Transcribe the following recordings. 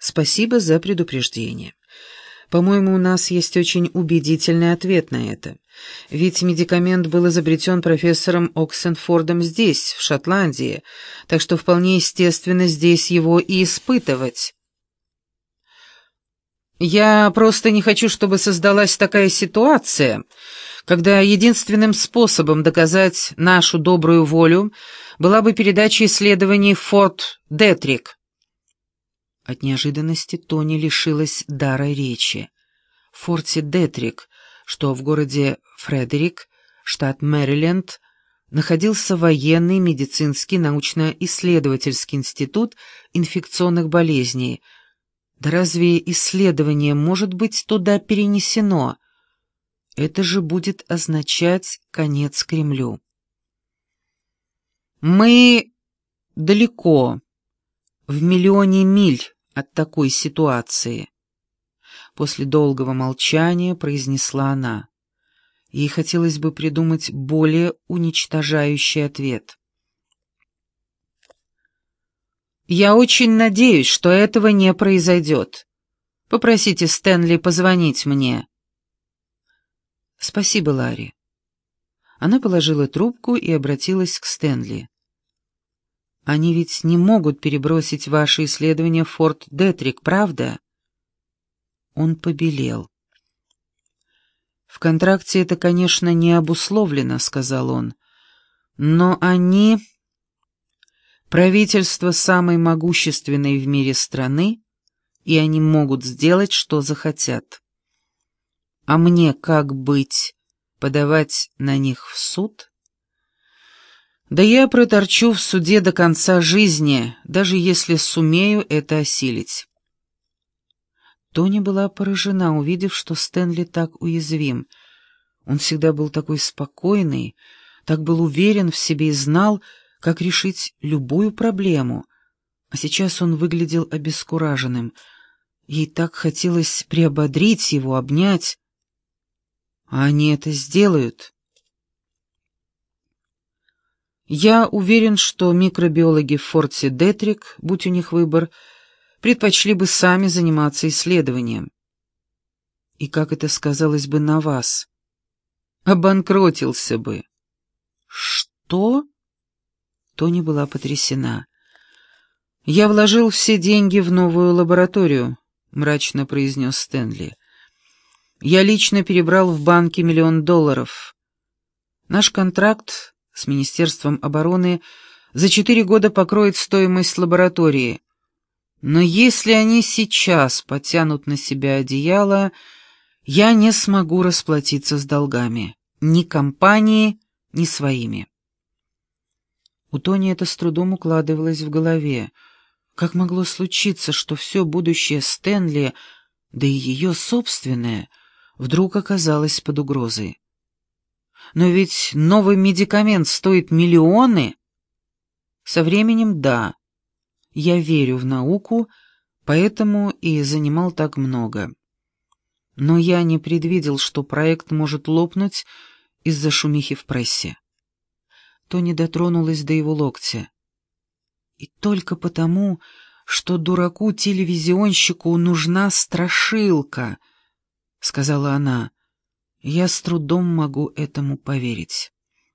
Спасибо за предупреждение. По-моему, у нас есть очень убедительный ответ на это. Ведь медикамент был изобретен профессором Оксенфордом здесь, в Шотландии, так что вполне естественно здесь его и испытывать. Я просто не хочу, чтобы создалась такая ситуация, когда единственным способом доказать нашу добрую волю была бы передача исследований в Форт Детрик. От неожиданности Тони лишилась дара речи. В форте Детрик, что в городе Фредерик, штат Мэриленд, находился военный медицинский научно-исследовательский институт инфекционных болезней. Да разве исследование может быть туда перенесено? Это же будет означать конец Кремлю. Мы далеко, в миллионе миль от такой ситуации. После долгого молчания произнесла она. Ей хотелось бы придумать более уничтожающий ответ. «Я очень надеюсь, что этого не произойдет. Попросите Стэнли позвонить мне». «Спасибо, Ларри». Она положила трубку и обратилась к Стэнли. «Они ведь не могут перебросить ваши исследования в Форт Детрик, правда?» Он побелел. «В контракте это, конечно, не обусловлено», — сказал он. «Но они, правительство самой могущественной в мире страны, и они могут сделать, что захотят. А мне как быть? Подавать на них в суд?» «Да я проторчу в суде до конца жизни, даже если сумею это осилить». Тони была поражена, увидев, что Стэнли так уязвим. Он всегда был такой спокойный, так был уверен в себе и знал, как решить любую проблему. А сейчас он выглядел обескураженным. Ей так хотелось приободрить его, обнять. А они это сделают. Я уверен, что микробиологи в форте Детрик, будь у них выбор, предпочли бы сами заниматься исследованием. И как это сказалось бы на вас? Обанкротился бы. Что? Тони была потрясена. «Я вложил все деньги в новую лабораторию», — мрачно произнес Стэнли. «Я лично перебрал в банке $1 миллион. Наш контракт с Министерством обороны за 4 года покроет стоимость лаборатории. Но если они сейчас потянут на себя одеяло, я не смогу расплатиться с долгами. Ни компании, ни своими». У Тони это с трудом укладывалось в голове. Как могло случиться, что все будущее Стэнли, да и ее собственное, вдруг оказалось под угрозой? Но ведь новый медикамент стоит миллионы. Со временем, да. Я верю в науку, поэтому и занимал так много. Но я не предвидел, что проект может лопнуть из-за шумихи в прессе. Тони дотронулась до его локтя. И только потому, что дураку-телевизионщику нужна страшилка, — сказала она, — я с трудом могу этому поверить.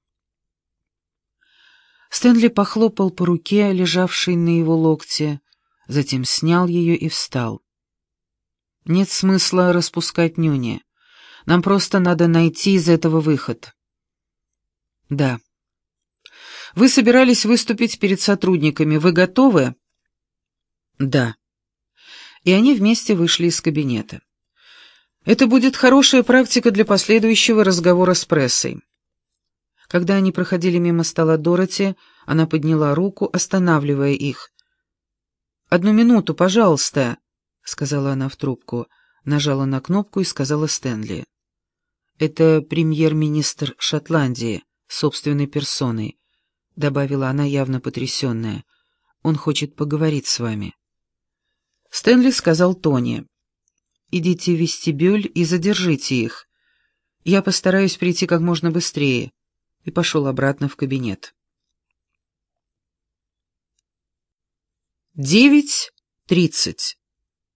Стэнли похлопал по руке, лежавшей на его локте, затем снял ее и встал. «Нет смысла распускать нюни. Нам просто надо найти из этого выход». «Да. Вы собирались выступить перед сотрудниками. Вы готовы?» «Да». И они вместе вышли из кабинета. Это будет хорошая практика для последующего разговора с прессой. Когда они проходили мимо стола Дороти, она подняла руку, останавливая их. «Одну минуту, пожалуйста», — сказала она в трубку, нажала на кнопку и сказала Стэнли. «Это премьер-министр Шотландии, собственной персоной», — добавила она, явно потрясенная. «Он хочет поговорить с вами». Стэнли сказал Тони: «Идите в вестибюль и задержите их. Я постараюсь прийти как можно быстрее», и пошел обратно в кабинет. 9:30.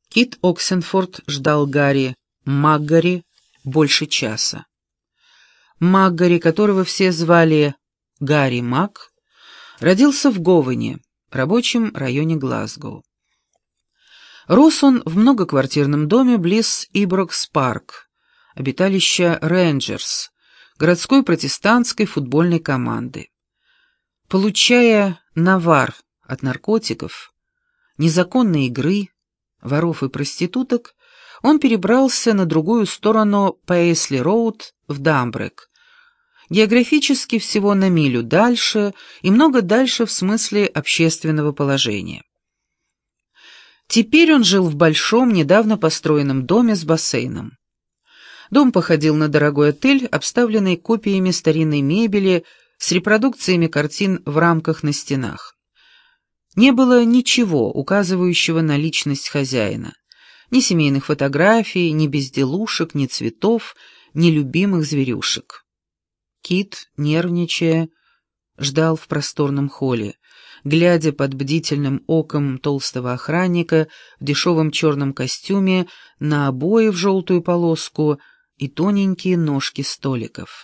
Кит Оксенфорд ждал Гарри Макгари больше часа. Макгари, которого все звали Гарри Мак, родился в Говене, рабочем районе Глазго. Рос он в многоквартирном доме близ Иброкс-парк, обиталища Рейнджерс, городской протестантской футбольной команды. Получая навар от наркотиков, незаконной игры, воров и проституток, он перебрался на другую сторону Пейсли-роуд в Дамбрек, географически всего на милю дальше и много дальше в смысле общественного положения. Теперь он жил в большом, недавно построенном доме с бассейном. Дом походил на дорогой отель, обставленный копиями старинной мебели с репродукциями картин в рамках на стенах. Не было ничего, указывающего на личность хозяина. Ни семейных фотографий, ни безделушек, ни цветов, ни любимых зверюшек. Кит, нервничая, ждал в просторном холле, глядя под бдительным оком толстого охранника в дешевом черном костюме на обои в желтую полоску и тоненькие ножки столиков.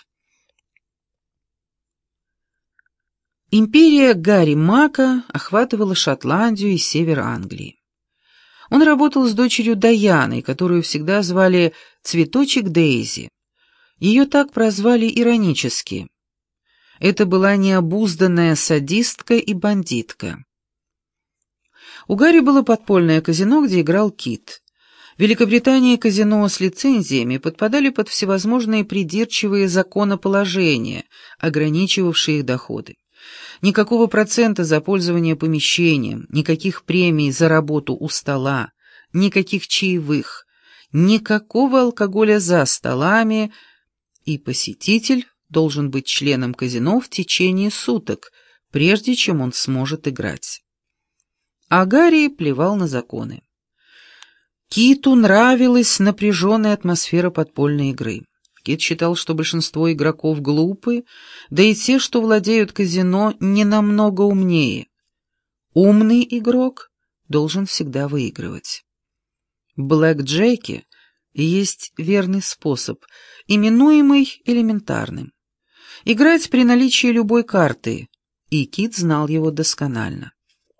Империя Гарри Мака охватывала Шотландию и север Англии. Он работал с дочерью Даяной, которую всегда звали «Цветочек Дейзи». Ее так прозвали иронически. Это была необузданная садистка и бандитка. У Гарри было подпольное казино, где играл Кит. В Великобритании казино с лицензиями подпадали под всевозможные придирчивые законоположения, ограничивавшие их доходы. Никакого процента за пользование помещением, никаких премий за работу у стола, никаких чаевых, никакого алкоголя за столами, и посетитель должен быть членом казино в течение суток, прежде чем он сможет играть. А Гарри плевал на законы. Киту нравилась напряженная атмосфера подпольной игры. Кит считал, что большинство игроков глупы, да и те, что владеют казино, не намного умнее. Умный игрок должен всегда выигрывать. В блэкджеке есть верный способ, именуемый элементарным. Играть при наличии любой карты, и Кит знал его досконально.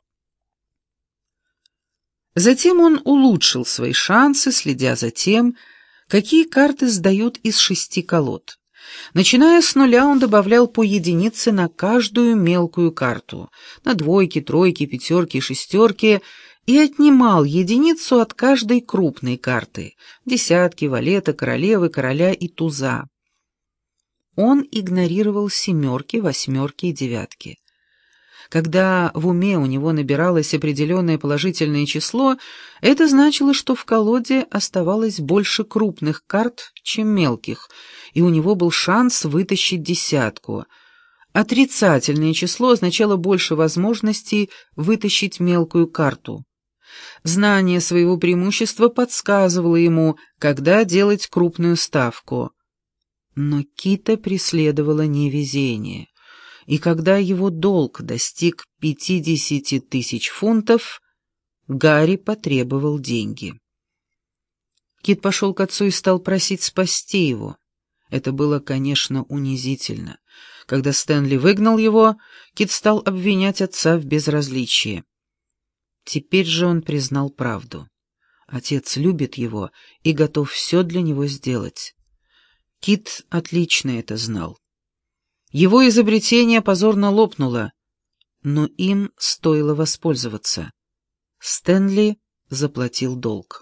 Затем он улучшил свои шансы, следя за тем, какие карты сдают из 6 колод. Начиная с нуля, он добавлял по единице на каждую мелкую карту, на двойки, тройки, пятерки и шестерки, и отнимал единицу от каждой крупной карты — десятки, валета, королевы, короля и туза. Он игнорировал семерки, восьмерки и девятки. Когда в уме у него набиралось определенное положительное число, это значило, что в колоде оставалось больше крупных карт, чем мелких, и у него был шанс вытащить десятку. Отрицательное число означало больше возможностей вытащить мелкую карту. Знание своего преимущества подсказывало ему, когда делать крупную ставку. Но Кита преследовало невезение. И когда его долг достиг 50 тысяч фунтов, Гарри потребовал деньги. Кит пошел к отцу и стал просить спасти его. Это было, конечно, унизительно. Когда Стэнли выгнал его, Кит стал обвинять отца в безразличии. Теперь же он признал правду. Отец любит его и готов все для него сделать. Кит отлично это знал. Его изобретение позорно лопнуло, но им стоило воспользоваться. Стэнли заплатил долг.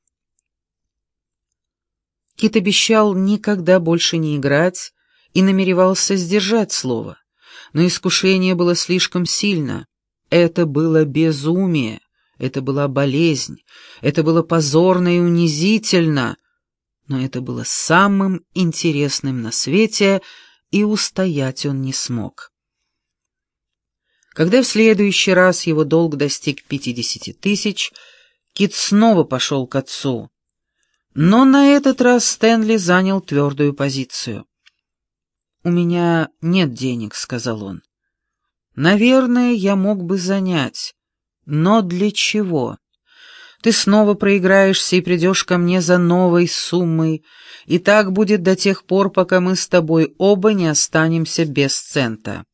Кит обещал никогда больше не играть и намеревался сдержать слово, но искушение было слишком сильно. Это было безумие, это была болезнь, это было позорно и унизительно, но это было самым интересным на свете, и устоять он не смог. Когда в следующий раз его долг достиг 50 тысяч, Кит снова пошел к отцу. Но на этот раз Стэнли занял твердую позицию. «У меня нет денег», — сказал он. «Наверное, я мог бы занять. Но для чего? Ты снова проиграешься и придешь ко мне за новой суммой, и так будет до тех пор, пока мы с тобой оба не останемся без цента.